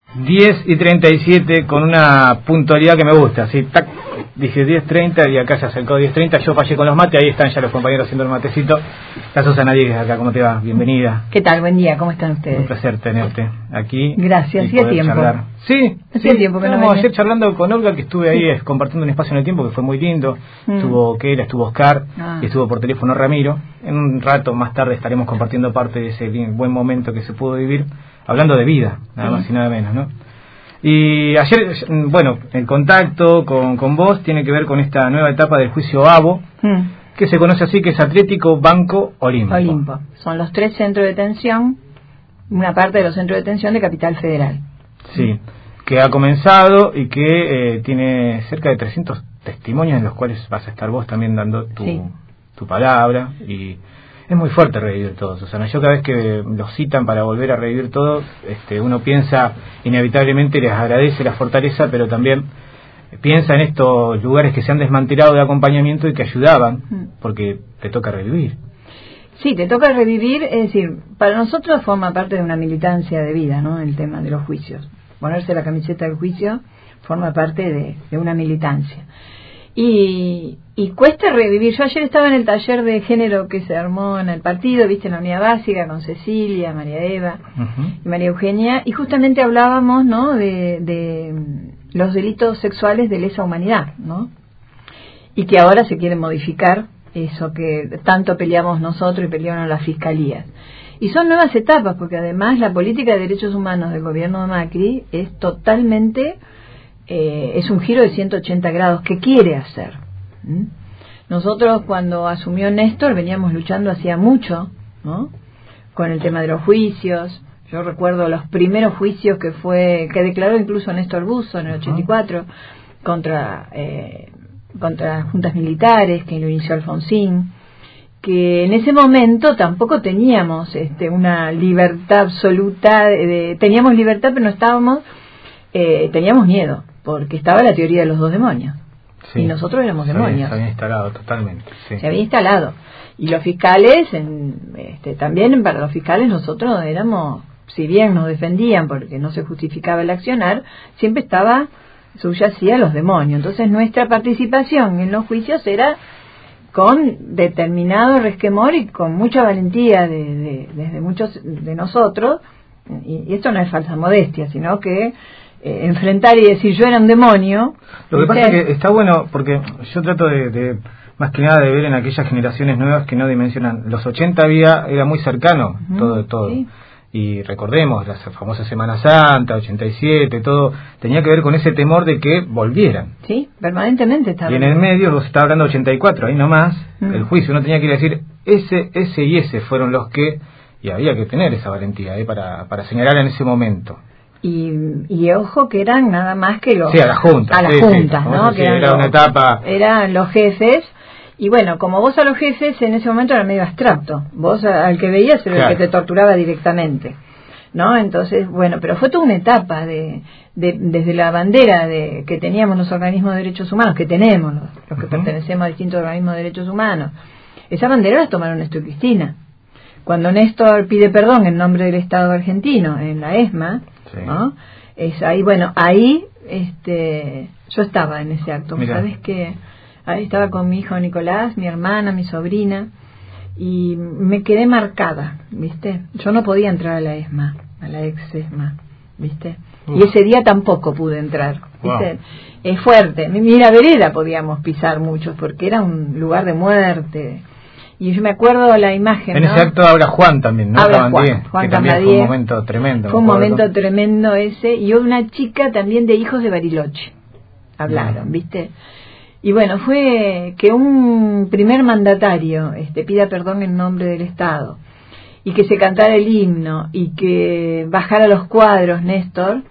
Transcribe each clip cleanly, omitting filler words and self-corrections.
10:37 con una puntualidad que me gusta, así, tac, dije 10:30 y acá se acercó 10:30, yo fallé con los mates, ahí están ya los compañeros haciendo el matecito. Está Susana Díez acá, ¿cómo te va? Bienvenida. ¿Qué tal? Buen día, ¿cómo están ustedes? Un placer tenerte aquí. Gracias, hacía tiempo. Charlar. Sí, hacía tiempo que no estábamos venía. ayer charlando con Olga, que estuve ahí compartiendo un espacio en el tiempo que fue muy lindo. Estuvo Kela, estuvo Oscar y estuvo por teléfono Ramiro. En un rato más tarde estaremos compartiendo parte de ese buen momento que se pudo vivir, hablando de vida, nada más y nada menos, ¿no? Y ayer, bueno, el contacto con vos tiene que ver con esta nueva etapa del juicio ABO, que se conoce así, que es Atlético Banco Olimpo. Son los 3 centros de detención, una parte de los centros de detención de Capital Federal. Sí, que ha comenzado y que tiene cerca de 300 testimonios en los cuales vas a estar vos también dando tu palabra, y es muy fuerte revivir todo, Susana. Yo cada vez que los citan para volver a revivir todo, uno piensa inevitablemente, les agradece la fortaleza, pero también piensa en estos lugares que se han desmantelado de acompañamiento y que ayudaban, porque te toca revivir. Sí, te toca revivir, es decir, para nosotros forma parte de una militancia de vida, ¿no? El tema de los juicios. Ponerse la camiseta del juicio forma parte de una militancia. Y cuesta revivir. Yo ayer estaba en el taller de género que se armó en el partido, viste, en la unidad básica, con Cecilia, María Eva y María Eugenia, y justamente hablábamos, ¿no?, de los delitos sexuales de lesa humanidad, ¿no? Y que ahora se quiere modificar eso que tanto peleamos nosotros y pelearon las fiscalías. Y son nuevas etapas, porque además la política de derechos humanos del gobierno de Macri es totalmente... es un giro de 180 grados que quiere hacer. Nosotros cuando asumió Néstor veníamos luchando hacía mucho, ¿no?, con el tema de los juicios. Yo recuerdo los primeros juicios que declaró incluso Néstor Buzo en el 84 contra juntas militares, que lo inició Alfonsín, que en ese momento tampoco teníamos una libertad absoluta, teníamos libertad pero no estábamos, teníamos miedo, porque estaba la teoría de los 2 demonios. Sí, y nosotros éramos demonios. Se había instalado totalmente. Sí. Se había instalado. Y los fiscales, también para los fiscales nosotros éramos, si bien nos defendían porque no se justificaba el accionar, siempre subyacía los demonios. Entonces nuestra participación en los juicios era con determinado resquemor y con mucha valentía desde muchos de nosotros, y esto no es falsa modestia, sino que enfrentar y decir yo era un demonio. Lo que pasa es que está bueno, porque yo trato de más que nada de ver en aquellas generaciones nuevas que no dimensionan. Los 80 era muy cercano todo. Sí. Y recordemos la famosa Semana Santa, 87, todo tenía que ver con ese temor de que volvieran. Sí, permanentemente estaba. Y en el medio vos estaba hablando de 84, ahí nomás, el juicio, uno tenía que ir a decir ese y ese fueron los que, y había que tener esa valentía para señalar en ese momento. Y ojo que eran nada más que los... Sí, a las juntas, ¿no? Que era una etapa... Eran los jefes, y bueno, como vos a los jefes en ese momento era medio abstracto, vos al que veías era el que te torturaba directamente, ¿no? Entonces, bueno, pero fue toda una etapa desde la bandera que teníamos los organismos de derechos humanos, que tenemos los que pertenecemos a distintos organismos de derechos humanos. Esa bandera la tomaron Néstor y Cristina. Cuando Néstor pide perdón en nombre del Estado argentino en la ESMA, ¿no? Es ahí, bueno, ahí yo estaba en ese acto. ¿Sabes qué? Ahí estaba con mi hijo Nicolás, mi hermana, mi sobrina, y me quedé marcada, ¿viste? Yo no podía entrar a la ESMA, a la ex ESMA, ¿viste? Y ese día tampoco pude entrar, ¿viste? Es fuerte. Mira, vereda podíamos pisar muchos, porque era un lugar de muerte. Y yo me acuerdo la imagen, en ese acto habla Juan también, ¿no? Habla Juan que también fue un momento tremendo. Fue un momento tremendo ese. Y una chica también de Hijos de Bariloche. Hablaron, ¿viste? Y bueno, fue que un primer mandatario pida perdón en nombre del Estado. Y que se cantara el himno. Y que bajara los cuadros, Néstor.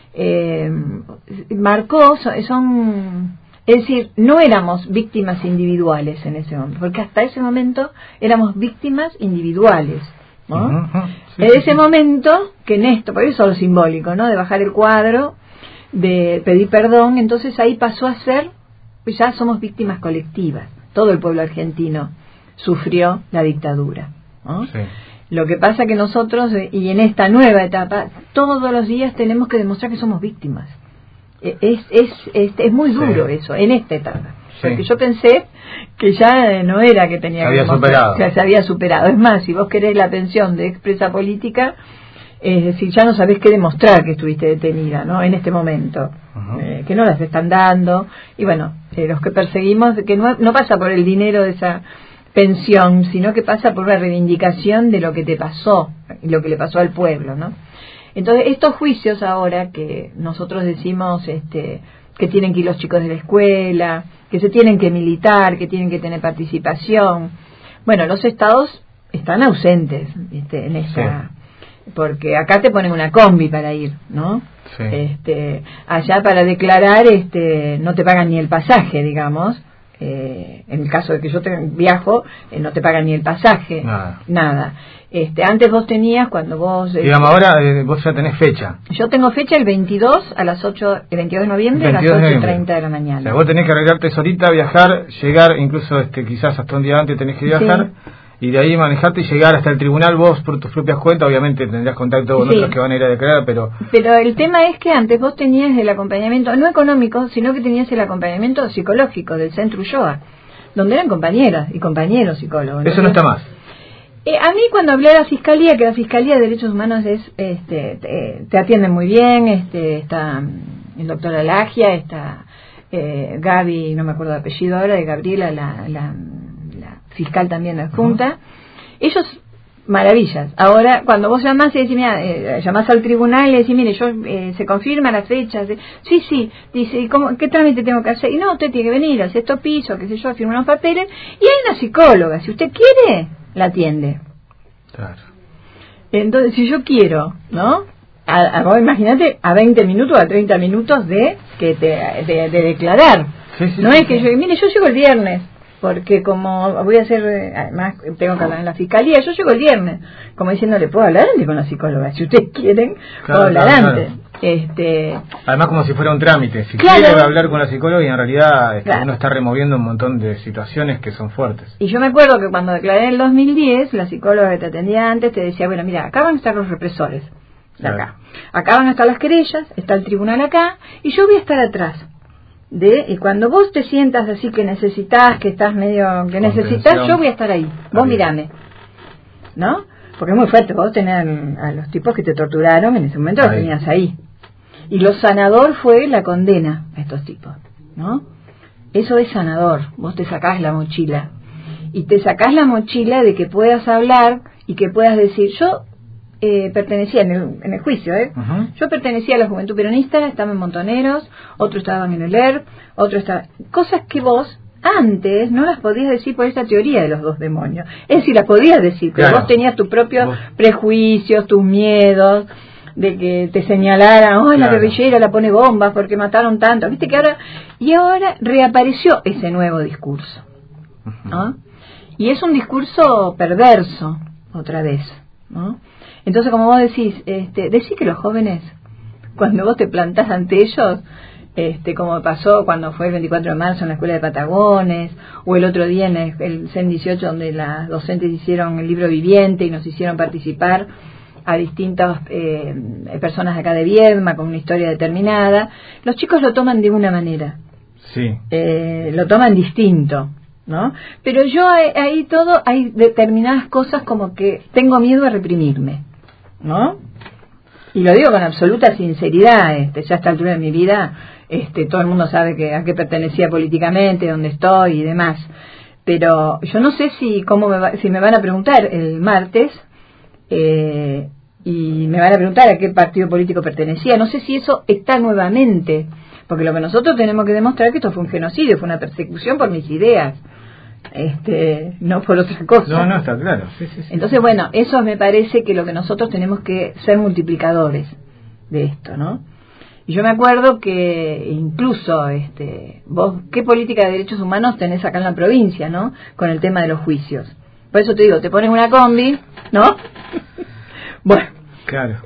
Marcó, es decir, no éramos víctimas individuales en ese momento, porque hasta ese momento éramos víctimas individuales, ¿no? En ese momento, que Néstor, por eso es lo simbólico, ¿no?, de bajar el cuadro, de pedir perdón, entonces ahí pasó a ser, pues ya somos víctimas colectivas. Todo el pueblo argentino sufrió la dictadura, ¿no? Sí. Lo que pasa que nosotros, y en esta nueva etapa, todos los días tenemos que demostrar que somos víctimas. Es muy duro eso, en esta etapa. Sí. Porque yo pensé que ya no era que tenía que demostrar, que se había superado. Es más, si vos querés la pensión de expresa política, es decir, ya no sabés qué demostrar que estuviste detenida, ¿no? En este momento, que no las están dando. Y bueno, los que perseguimos, que no pasa por el dinero de esa pensión, sino que pasa por la reivindicación de lo que te pasó, lo que le pasó al pueblo, ¿no? Entonces, estos juicios ahora que nosotros decimos que tienen que ir los chicos de la escuela, que se tienen que militar, que tienen que tener participación, bueno, los estados están ausentes en esta, sí. Porque acá te ponen una combi para ir, ¿no? Sí. Allá para declarar no te pagan ni el pasaje, digamos. En el caso de que yo viajo, no te pagan ni el pasaje, nada. Antes vos tenías, cuando vos... digamos, ahora vos ya tenés fecha. Yo tengo fecha el 22 a las 8, el 22 de noviembre a las 8:30 de la mañana. O sea, vos tenés que arreglarte solita, viajar, llegar, incluso quizás hasta un día antes tenés que viajar, sí. Y de ahí manejarte y llegar hasta el tribunal vos por tus propias cuentas. Obviamente tendrás contacto con otros que van a ir a declarar, pero el tema es que antes vos tenías el acompañamiento, no económico, sino que tenías el acompañamiento psicológico del Centro Ulloa, donde eran compañeras y compañeros psicólogos. Eso no está más. A mí cuando hablé de la Fiscalía, que la Fiscalía de Derechos Humanos te atienden muy bien, está el doctor Alagia, está Gaby, no me acuerdo el apellido ahora, de Gabriela, la fiscal también adjunta. Ellos, maravillas. Ahora, cuando vos llamás y decís, mira, llamás al tribunal y decís, mire, se confirma las fechas. Sí, dice, ¿y qué trámite tengo que hacer? Y no, usted tiene que venir, hace estos pisos, qué sé yo, firma unos papeles. Y hay una psicóloga, si usted quiere, la atiende. Claro. Entonces, si yo quiero, ¿no? Vos imagínate a 20 minutos, a 30 minutos de declarar. Sí, no es que yo llego el viernes. Porque como voy a hacer, además tengo que hablar en la fiscalía, yo llego el viernes, como diciendo, le puedo hablar antes con la psicóloga, si ustedes quieren, puedo hablar antes. Además como si fuera un trámite, si quiere hablar con la psicóloga y en realidad uno está removiendo un montón de situaciones que son fuertes. Y yo me acuerdo que cuando declaré en el 2010, la psicóloga que te atendía antes te decía, bueno, mira, acá van a estar los represores, de acá van a estar las querellas, está el tribunal acá, y yo voy a estar atrás. Y cuando vos te sientas así que necesitas, que estás medio que necesitas, yo voy a estar ahí, vos mirame, ¿no? Porque es muy fuerte, vos tenés a los tipos que te torturaron en ese momento, los tenías ahí, y lo sanador fue la condena a estos tipos, ¿no? Eso es sanador, vos te sacás la mochila, y te sacás la mochila de que puedas hablar y que puedas decir, yo pertenecía en el juicio, yo pertenecía a la Juventud Peronista, estaba en Montoneros, otros estaban en el ERP, otros estaban, cosas que vos antes no las podías decir por esta teoría de los dos demonios, es decir, las podías decir, pero vos tenías tus propios prejuicios, tus miedos, de que te señalaran, la guerrillera la pone bombas porque mataron tanto, viste que ahora reapareció ese nuevo discurso, ¿no? Y es un discurso perverso, otra vez, ¿no? Entonces, como vos decís, decís que los jóvenes, cuando vos te plantás ante ellos, como pasó cuando fue el 24 de marzo en la escuela de Patagones, o el otro día en el CEN 18, donde las docentes hicieron el libro viviente y nos hicieron participar a distintas personas de acá de Viedma con una historia determinada, los chicos lo toman de una manera, lo toman distinto, ¿no? Pero yo hay determinadas cosas como que tengo miedo a reprimirme, ¿no? Y lo digo con absoluta sinceridad, ya a esta altura de mi vida, todo el mundo sabe a qué pertenecía políticamente, dónde estoy y demás, pero yo no sé si me van a preguntar el martes, y me van a preguntar a qué partido político pertenecía, no sé si eso está nuevamente, porque lo que nosotros tenemos que demostrar es que esto fue un genocidio, fue una persecución por mis ideas, no por otra cosa. No, está claro. Sí. Entonces, bueno, eso me parece que lo que nosotros tenemos que ser multiplicadores de esto, ¿no? Y yo me acuerdo que incluso, vos, ¿qué política de derechos humanos tenés acá en la provincia, no? Con el tema de los juicios. Por eso te digo, te pones una combi, ¿no? Bueno, claro.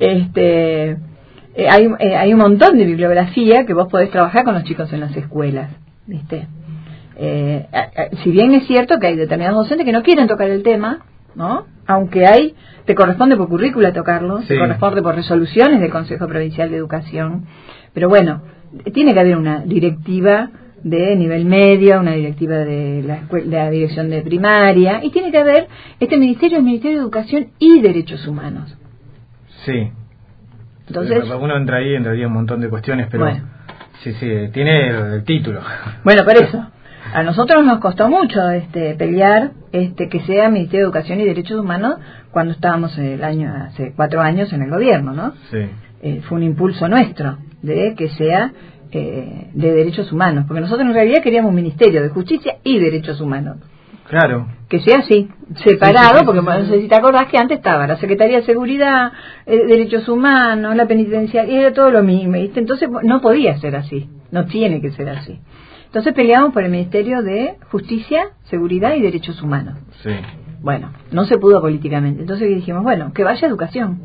Hay un montón de bibliografía que vos podés trabajar con los chicos en las escuelas, ¿viste? Si bien es cierto que hay determinados docentes que no quieren tocar el tema, ¿no? Aunque te corresponde por currícula tocarlo, te corresponde por resoluciones del Consejo Provincial de Educación, pero bueno, tiene que haber una directiva de nivel medio, una directiva de la dirección de primaria, y tiene que haber el Ministerio de Educación y Derechos Humanos. Sí. Entonces, uno entraría un montón de cuestiones, pero bueno. Sí, tiene el título. Bueno, por eso. A nosotros nos costó mucho pelear que sea Ministerio de Educación y Derechos Humanos cuando estábamos hace 4 años en el gobierno, ¿no? Sí. Fue un impulso nuestro de que sea de Derechos Humanos, porque nosotros en realidad queríamos un Ministerio de Justicia y Derechos Humanos. Claro. Que sea así, separado, porque no sé si te acordás que antes estaba la Secretaría de Seguridad, Derechos Humanos, la Penitenciaria, era todo lo mismo, ¿viste? Entonces no podía ser así, no tiene que ser así. Entonces peleamos por el Ministerio de Justicia, Seguridad y Derechos Humanos. Sí. Bueno, no se pudo políticamente. Entonces dijimos, bueno, que vaya educación.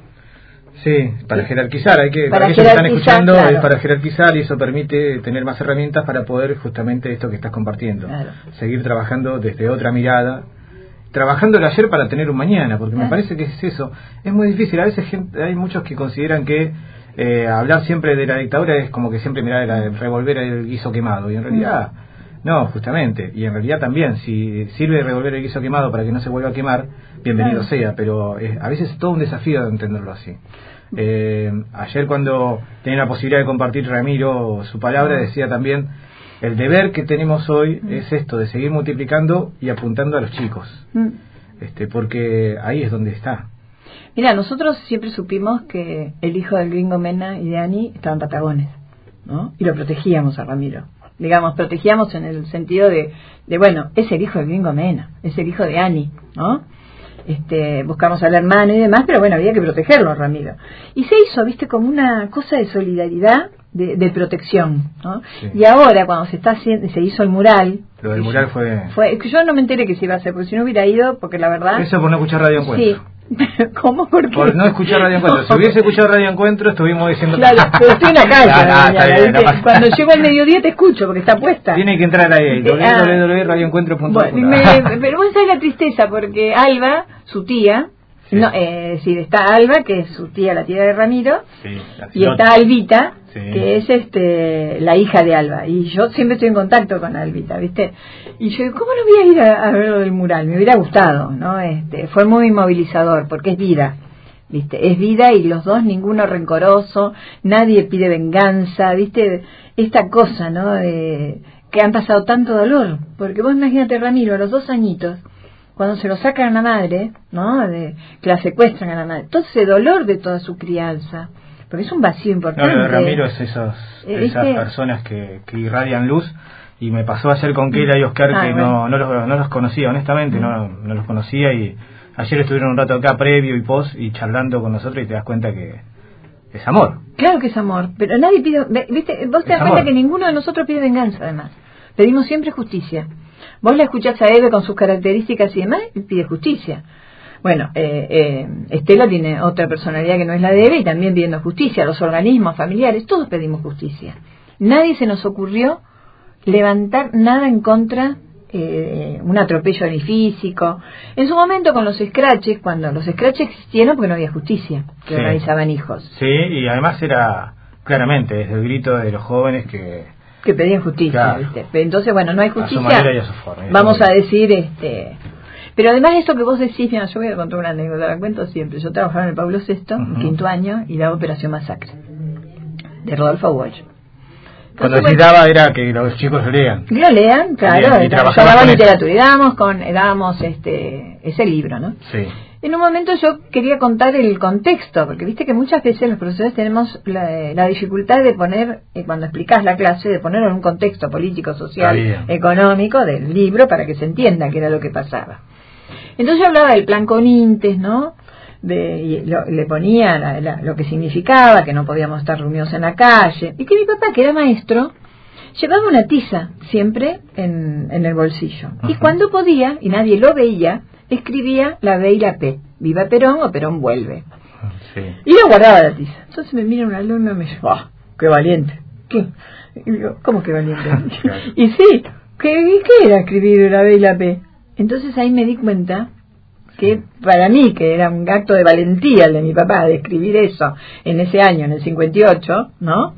Sí, para jerarquizar, para que están escuchando, claro. Es para jerarquizar, y eso permite tener más herramientas para poder justamente esto que estás compartiendo. Claro. Seguir trabajando desde otra mirada, trabajando el ayer para tener un mañana, porque me parece que es eso. Es muy difícil, a veces hay muchos que consideran que hablar siempre de la dictadura es como que siempre mirar revolver el guiso quemado, y en realidad no, justamente, y en realidad también, si sirve revolver el guiso quemado para que no se vuelva a quemar, bienvenido sea, pero a veces es todo un desafío de entenderlo así. Ayer, cuando tenía la posibilidad de compartir Ramiro su palabra, decía también: el deber que tenemos hoy es esto, de seguir multiplicando y apuntando a los chicos, porque ahí es donde está. Mira, nosotros siempre supimos que el hijo del gringo Mena y de Ani estaban en Patagones, ¿no? Y lo protegíamos a Ramiro. Digamos, protegíamos en el sentido de bueno, es el hijo del gringo Mena, es el hijo de Ani, ¿no? Buscamos al hermano y demás, pero bueno, había que protegerlo, Ramiro. Y se hizo, viste, como una cosa de solidaridad, de protección, ¿no? Sí. Y ahora, cuando se hizo el mural... Lo del mural fue yo no me enteré que se iba a hacer, porque si no hubiera ido, porque la verdad... Eso por no escuchar Radio Encuentro. Sí. ¿Cómo? ¿Por qué? Por no escuchar Radio Encuentro. Si hubiese escuchado Radio Encuentro, estuvimos diciendo... Claro, pero estoy en la calle. Cuando llego al mediodía te escucho, porque está puesta. Tiene que entrar ahí, www.radioencuentro.com. Bueno, pero vos sabés la tristeza, porque Alba, su tía... Sí. No, está Alba, que es su tía, la tía de Ramiro, y está Albita, que es la hija de Alba, y yo siempre estoy en contacto con Albita, ¿viste? Y yo, ¿cómo no voy a ir a ver lo del mural? Me hubiera gustado, ¿no? Fue muy movilizador, porque es vida, ¿viste? Es vida, y los dos, ninguno rencoroso, nadie pide venganza, ¿viste? Esta cosa, ¿no? Que han pasado tanto dolor, porque vos imagínate, Ramiro, a los 2 añitos, cuando se lo sacan a la madre, ¿no? Que la secuestran a la madre, todo ese dolor de toda su crianza, porque es un vacío importante. No, Ramiro es esas personas que irradian luz, y me pasó ayer con Keila y Oscar, que bueno. no los conocía, honestamente, no los conocía, y ayer estuvieron un rato acá previo y post, y charlando con nosotros, y te das cuenta que es amor. Claro que es amor, pero nadie pide, ¿viste? Vos te das cuenta que ninguno de nosotros pide venganza, además. Pedimos siempre justicia. Vos la escuchás a Eve con sus características y demás, y pide justicia. Bueno, Estela tiene otra personalidad que no es la de Eve, y también pidiendo justicia. Los organismos familiares, todos pedimos justicia. Nadie se nos ocurrió levantar nada en contra un atropello físico. En su momento con los scratches, cuando los scratches existieron porque no había justicia, que organizaban hijos. Sí, y además era claramente desde el grito de los jóvenes que pedían justicia, claro. ¿Viste? Entonces, bueno, no hay justicia. A su manera y a su forma. Vamos a decir, pero además esto que vos decís, mira, yo voy a contar una anécdota, la cuento siempre. Yo trabajaba en el Pablo VI, en 5º año, y daba Operación Masacre, de Rodolfo Walsh. Cuando citaba era que los chicos lo lean. Lo lean, claro, daba literatura, y dábamos ese libro, ¿no? Sí. En un momento yo quería contar el contexto, porque viste que muchas veces los profesores tenemos la dificultad de poner, cuando explicás la clase, de ponerlo en un contexto político, social, económico del libro, para que se entienda qué era lo que pasaba. Entonces yo hablaba del plan Conintes, ¿no? Y le ponía lo que significaba, que no podíamos estar reunidos en la calle, y que mi papá, que era maestro, llevaba una tiza siempre en el bolsillo. Y cuando podía, y nadie lo veía, escribía la B y la P, viva Perón o Perón vuelve. Sí. Y lo guardaba la tiza. Entonces me mira un alumno y me dice, qué valiente. ¿Qué? Y digo, ¿cómo que valiente? Y sí, ¿qué era escribir la B y la P? Entonces ahí me di cuenta que para mí, que era un acto de valentía el de mi papá, de escribir eso en ese año, en el 58, ¿no?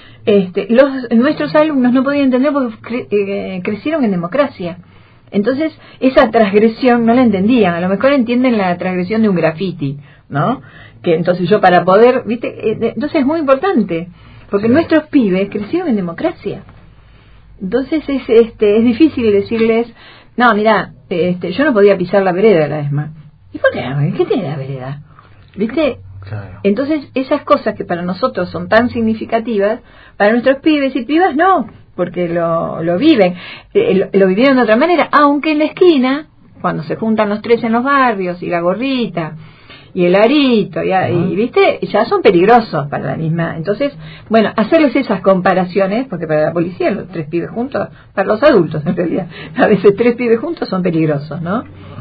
Nuestros alumnos no podían entender porque crecieron en democracia. Entonces, esa transgresión no la entendían. A lo mejor entienden la transgresión de un graffiti, ¿no? Que entonces yo para poder, ¿viste? Entonces es muy importante, porque nuestros pibes crecieron en democracia. Entonces es difícil decirles, no, mira, yo no podía pisar la vereda de la ESMA. ¿Y por qué? ¿Qué tiene la vereda? ¿Viste? Claro. Entonces, esas cosas que para nosotros son tan significativas, para nuestros pibes y pibas no, porque lo viven, lo vivieron de otra manera, aunque en la esquina, cuando se juntan los tres en los barrios, y la gorrita, y el arito, y viste, ya son peligrosos para la misma. Entonces, bueno, hacerles esas comparaciones, porque para la policía los tres pibes juntos, para los adultos en realidad, a veces tres pibes juntos son peligrosos, ¿no?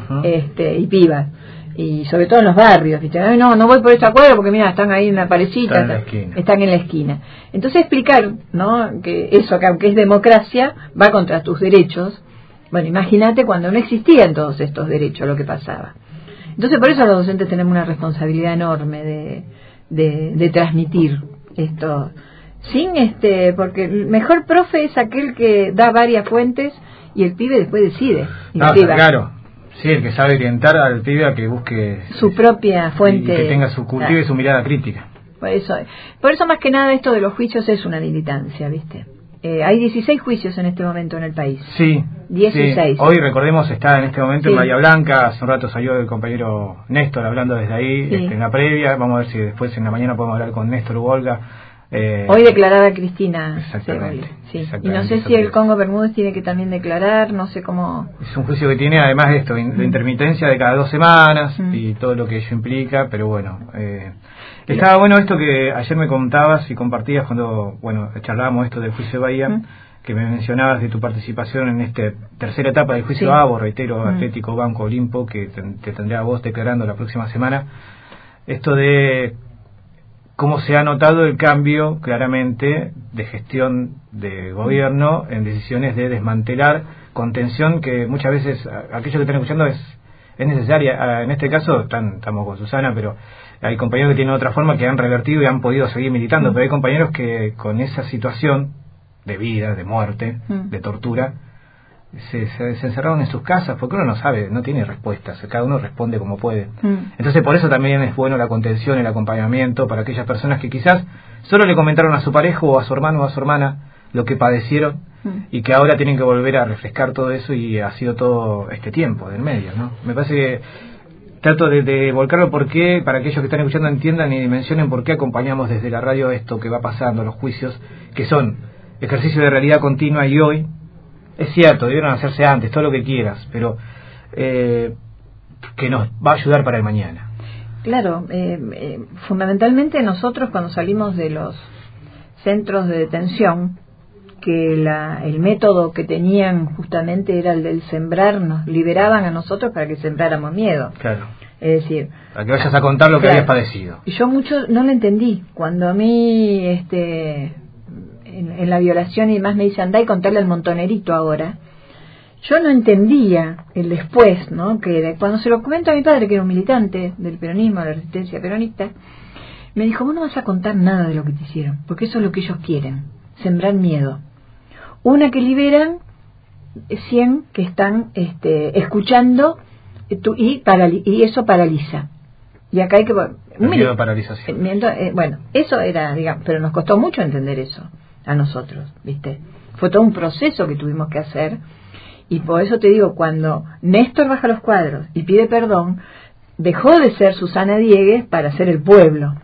Y pibas. Y sobre todo en los barrios, ¿viste? Ay, no voy por esta cuadra porque mira, están ahí en la parecita, están en la esquina. Entonces explicar, ¿no? Que eso, que aunque es democracia, va contra tus derechos. Bueno, imagínate cuando no existían todos estos derechos, lo que pasaba. Entonces por eso los docentes tenemos una responsabilidad enorme de transmitir esto. Sin porque el mejor profe es aquel que da varias fuentes y el pibe después decide. Claro. Sí, el que sabe orientar al pibe a que busque su propia fuente y que tenga su cultivo y su mirada crítica. Por eso más que nada esto de los juicios es una militancia, ¿viste? Hay 16 juicios en este momento en el país. Sí. 16. Sí. Hoy, recordemos, está en este momento en Bahía Blanca. Hace un rato salió el compañero Néstor hablando desde ahí, en la previa. Vamos a ver si después en la mañana podemos hablar con Néstor u Olga. Hoy declarada Cristina. Exactamente, sí. Exactamente. Y no sé si el Congo Bermúdez tiene que también declarar, no sé cómo. Es un juicio que tiene además de esto, de intermitencia de cada 2 semanas y todo lo que ello implica, pero bueno. Estaba bueno esto que ayer me contabas y compartías cuando, charlábamos esto del juicio de Bahía, que me mencionabas de tu participación en esta tercera etapa del juicio ABO, reitero, Atlético Banco Olimpo, que te tendrá a vos declarando la próxima semana. Esto de cómo se ha notado el cambio claramente de gestión de gobierno en decisiones de desmantelar contención que muchas veces aquellos que están escuchando es necesaria. En este caso estamos con Susana, pero hay compañeros que tienen otra forma que han revertido y han podido seguir militando, pero hay compañeros que con esa situación de vida, de muerte, de tortura, se encerraron en sus casas porque uno no sabe, no tiene respuestas, cada uno responde como puede. Entonces por eso también es bueno la contención, el acompañamiento para aquellas personas que quizás solo le comentaron a su pareja o a su hermano o a su hermana lo que padecieron y que ahora tienen que volver a refrescar todo eso, y ha sido todo este tiempo del medio, ¿no? Me parece que trato de volcarlo porque para aquellos que están escuchando entiendan y dimensionen por qué acompañamos desde la radio esto que va pasando, los juicios que son ejercicio de realidad continua. Y hoy es cierto, debieron hacerse antes, todo lo que quieras, pero que nos va a ayudar para el mañana. Claro, fundamentalmente nosotros cuando salimos de los centros de detención, que el método que tenían justamente era el del sembrar, nos liberaban a nosotros para que sembráramos miedo. Claro. Es decir, para que vayas a contar lo que habías padecido. Y yo mucho no lo entendí. Cuando a mí en la violación y demás me dice andá y contarle al montonerito ahora, yo no entendía el después, ¿no? Que cuando se lo comento a mi padre, que era un militante del peronismo, de la resistencia peronista, me dijo, vos no vas a contar nada de lo que te hicieron, porque eso es lo que ellos quieren, sembrar miedo. Una que liberan, 100 que están escuchando y eso paraliza. Y acá hay que... miedo a paralización. Bueno, eso era, digamos, pero nos costó mucho entender eso a nosotros, ¿viste? Fue todo un proceso que tuvimos que hacer, y por eso te digo, cuando Néstor baja los cuadros y pide perdón, dejó de ser Susana Diegues para ser el pueblo,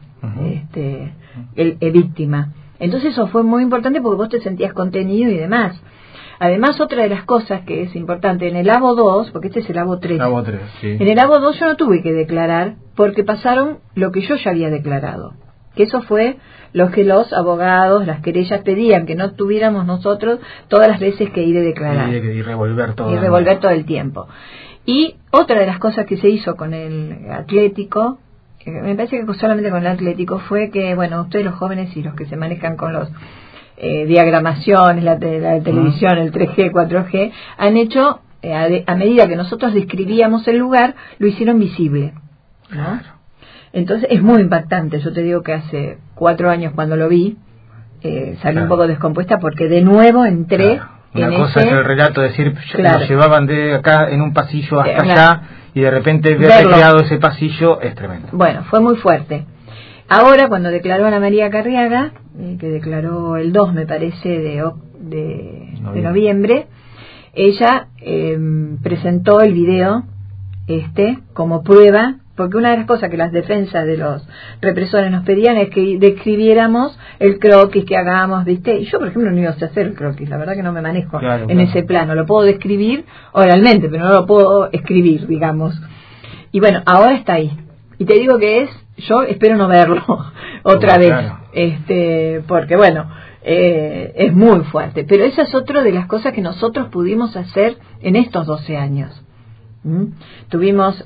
el víctima. Entonces eso fue muy importante porque vos te sentías contenido y demás. Además, otra de las cosas que es importante, en el ABO 2, porque este es el ABO 3, sí. En el ABO 2 yo no tuve que declarar porque pasaron lo que yo ya había declarado. Que eso fue lo que los abogados, las querellas pedían, que no tuviéramos nosotros todas las veces que ir a declarar. Y revolver todo. Y revolver todo el tiempo. Y otra de las cosas que se hizo con el Atlético, me parece que solamente con el Atlético, fue que, bueno, ustedes los jóvenes y los que se manejan con los diagramaciones, la televisión, el 3G, 4G, han hecho a medida que nosotros describíamos el lugar, lo hicieron visible, ¿no? Claro. Entonces es muy impactante. Yo te digo que hace 4 años cuando lo vi, salí un poco descompuesta porque de nuevo entré Una cosa es el relato, decir, nos llevaban de acá en un pasillo hasta allá, y de repente ver recreado ese pasillo es tremendo. Bueno, fue muy fuerte. Ahora, cuando declaró Ana María Carriaga, que declaró el 2, me parece, de noviembre, ella presentó el video como prueba, porque una de las cosas que las defensas de los represores nos pedían es que describiéramos el croquis, que hagamos, ¿viste? Y yo, por ejemplo, no iba a hacer el croquis, la verdad que no me manejo en ese plano. Lo puedo describir oralmente, pero no lo puedo escribir, digamos. Y bueno, ahora está ahí. Y te digo que yo espero no verlo otra vez, porque bueno, es muy fuerte. Pero esa es otra de las cosas que nosotros pudimos hacer en estos 12 años. Tuvimos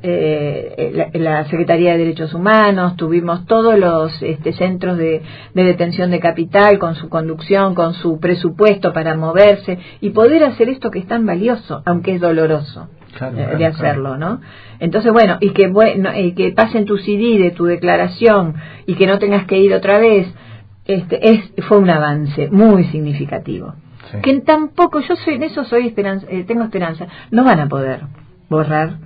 la Secretaría de Derechos Humanos, tuvimos todos los centros de detención de capital con su conducción, con su presupuesto para moverse y poder hacer esto que es tan valioso, aunque es doloroso de hacerlo, ¿no? Entonces, bueno, y que pasen tu CD de tu declaración y que no tengas que ir otra vez, fue un avance muy significativo. Sí. Que tampoco, yo tengo esperanza, no van a poder borrar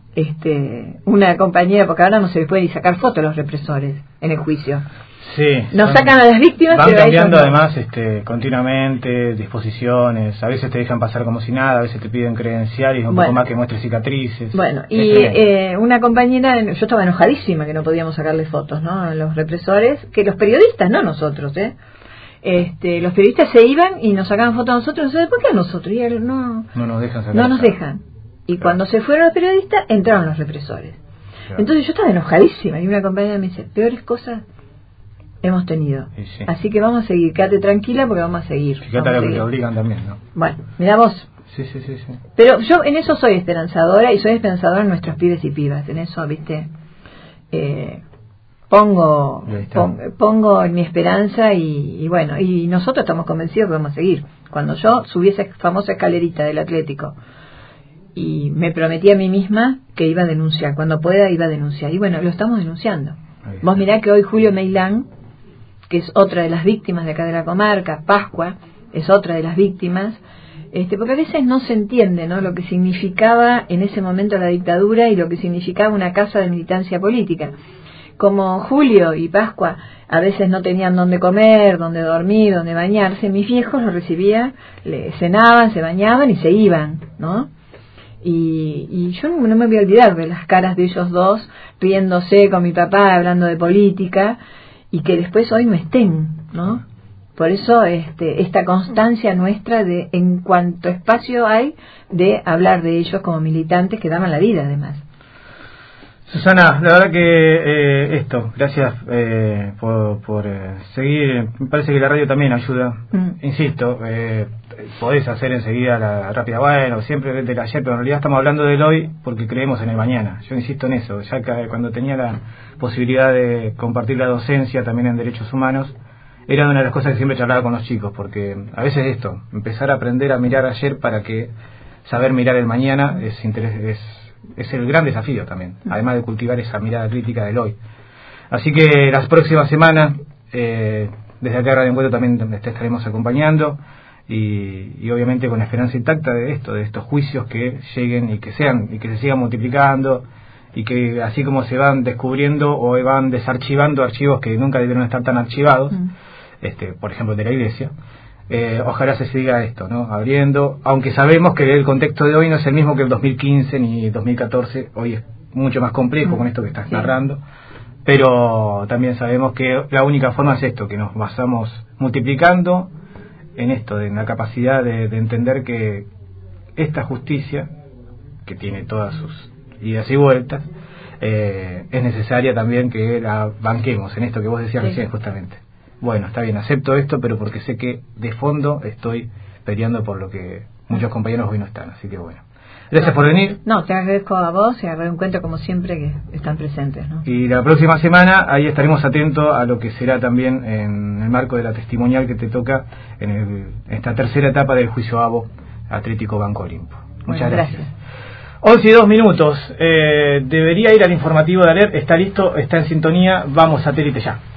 una compañera, porque ahora no se les puede ni sacar fotos a los represores en el juicio. Sí, nos sacan a las víctimas, van cambiando además continuamente disposiciones, a veces te dejan pasar como si nada, a veces te piden credenciales, un poco más que muestres cicatrices. Bueno, y una compañera, yo estaba enojadísima que no podíamos sacarle fotos, ¿no?, a los represores, que los periodistas, no nosotros, los periodistas se iban y nos sacaban fotos a nosotros. ¿Por qué a nosotros? Y no nos dejan sacar. No nos dejan. Y cuando se fueron los periodistas, entraron los represores. Entonces yo estaba enojadísima y una compañera me dice, peores cosas hemos tenido. Sí. Así que vamos a seguir, quédate tranquila porque vamos a seguir. Fíjate a lo que te obligan también, ¿no? Bueno, mirá vos. Sí. Pero yo en eso soy esperanzadora, y soy esperanzadora en nuestros pibes y pibas. En eso, ¿viste? Pongo en mi esperanza y bueno, y nosotros estamos convencidos que vamos a seguir. Cuando yo subí esa famosa escalerita del Atlético y me prometí a mí misma que iba a denunciar, cuando pueda iba a denunciar, y bueno, lo estamos denunciando. Vos mirá que hoy Julio Meilán, que es otra de las víctimas de acá de la comarca, Pascua es otra de las víctimas, porque a veces no se entiende, ¿no?, lo que significaba en ese momento la dictadura y lo que significaba una casa de militancia política. Como Julio y Pascua a veces no tenían dónde comer, dónde dormir, dónde bañarse, mis viejos los recibían, cenaban, se bañaban y se iban, ¿no? Y yo no me voy a olvidar de las caras de ellos dos riéndose con mi papá, hablando de política, y que después hoy no estén, ¿no? Por eso esta constancia nuestra de, en cuanto espacio hay, de hablar de ellos como militantes que daban la vida, además. Susana, la verdad que gracias por seguir. Me parece que la radio también ayuda. Insisto, podés hacer enseguida la rápida, bueno, siempre del ayer, pero en realidad estamos hablando del hoy porque creemos en el mañana. Yo insisto en eso, ya que cuando tenía la posibilidad de compartir la docencia también en derechos humanos, era una de las cosas que siempre charlaba con los chicos, porque a veces empezar a aprender a mirar ayer para que saber mirar el mañana es el gran desafío también, además de cultivar esa mirada crítica del hoy. Así que las próximas semanas, desde acá Radio Encuentro también te estaremos acompañando y obviamente con la esperanza intacta de estos juicios que lleguen y que se sigan multiplicando, y que así como se van descubriendo o van desarchivando archivos que nunca debieron estar tan archivados, por ejemplo de la Iglesia, ojalá se siga ¿no?, abriendo, aunque sabemos que el contexto de hoy no es el mismo que el 2015 ni 2014, hoy es mucho más complejo con esto que estás narrando, pero también sabemos que la única forma es que nos basamos multiplicando en la capacidad de entender que esta justicia, que tiene todas sus idas y vueltas, es necesaria también que la banquemos en esto que vos decías recién justamente. Bueno, está bien, acepto esto, pero porque sé que de fondo estoy peleando por lo que muchos compañeros hoy no están, así que bueno. Gracias por venir. No, te agradezco a vos y a Radio Encuentro como siempre que están presentes, ¿no? Y la próxima semana ahí estaremos atentos a lo que será también en el marco de la testimonial que te toca en esta tercera etapa del juicio Abo Atlético Banco Olimpo. Muchas gracias. 11:02. Debería ir al informativo de ALER. Está listo, está en sintonía. Vamos, satélite ya.